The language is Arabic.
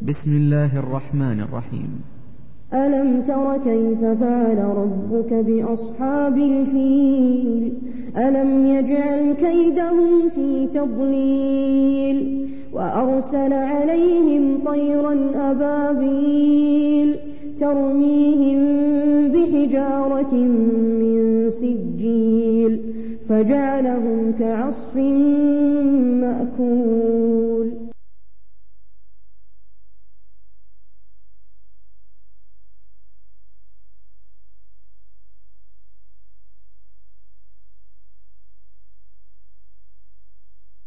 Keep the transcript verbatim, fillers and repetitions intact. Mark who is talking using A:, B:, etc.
A: بسم الله الرحمن الرحيم.
B: ألم تر كيف فعل ربك بأصحاب الفيل ألم يجعل كيدهم في تضليل وأرسل عليهم طيرا أبابيل ترميهم بحجارة من سجيل فجعلهم كعصف مأكول.